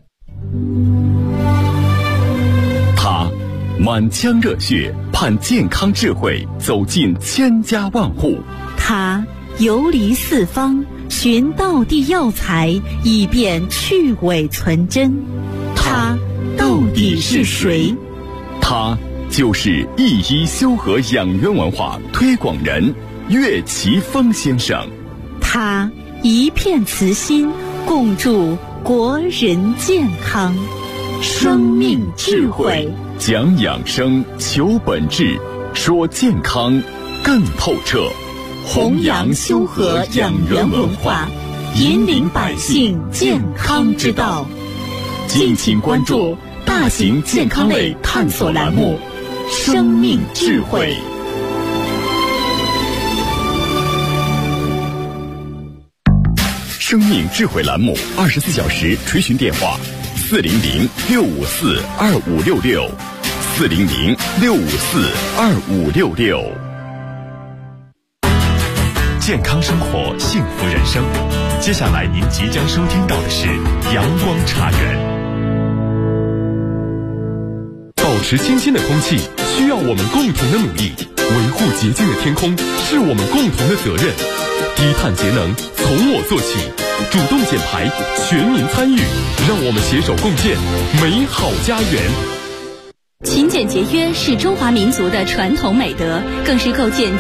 他满腔热血，盼健康智慧走进千家万户。 他游离四方，寻道地药材，以便去伪存真。他到底是谁？ 他就是一医修和养元文化推广人岳奇峰先生。 他一片慈心，共筑国人健康。生命智慧， 讲养生，求本质，说健康更透彻。 弘扬修和养元文化，引领百姓健康之道。敬请关注大型健康类探索栏目《生命智慧》。 生命智慧栏目24小时垂询电话：400-654-2566，400-654-2566。健康生活，幸福人生。接下来您即将收听到的是阳光茶园。报持清新的空气需要我们共同的努力，维护洁净的天空是我们共同的责任。低碳节能从我做起，主动减排，全民参与，让我们携手共建美好家园。 勤俭节约是中华民族的传统美德，更是构建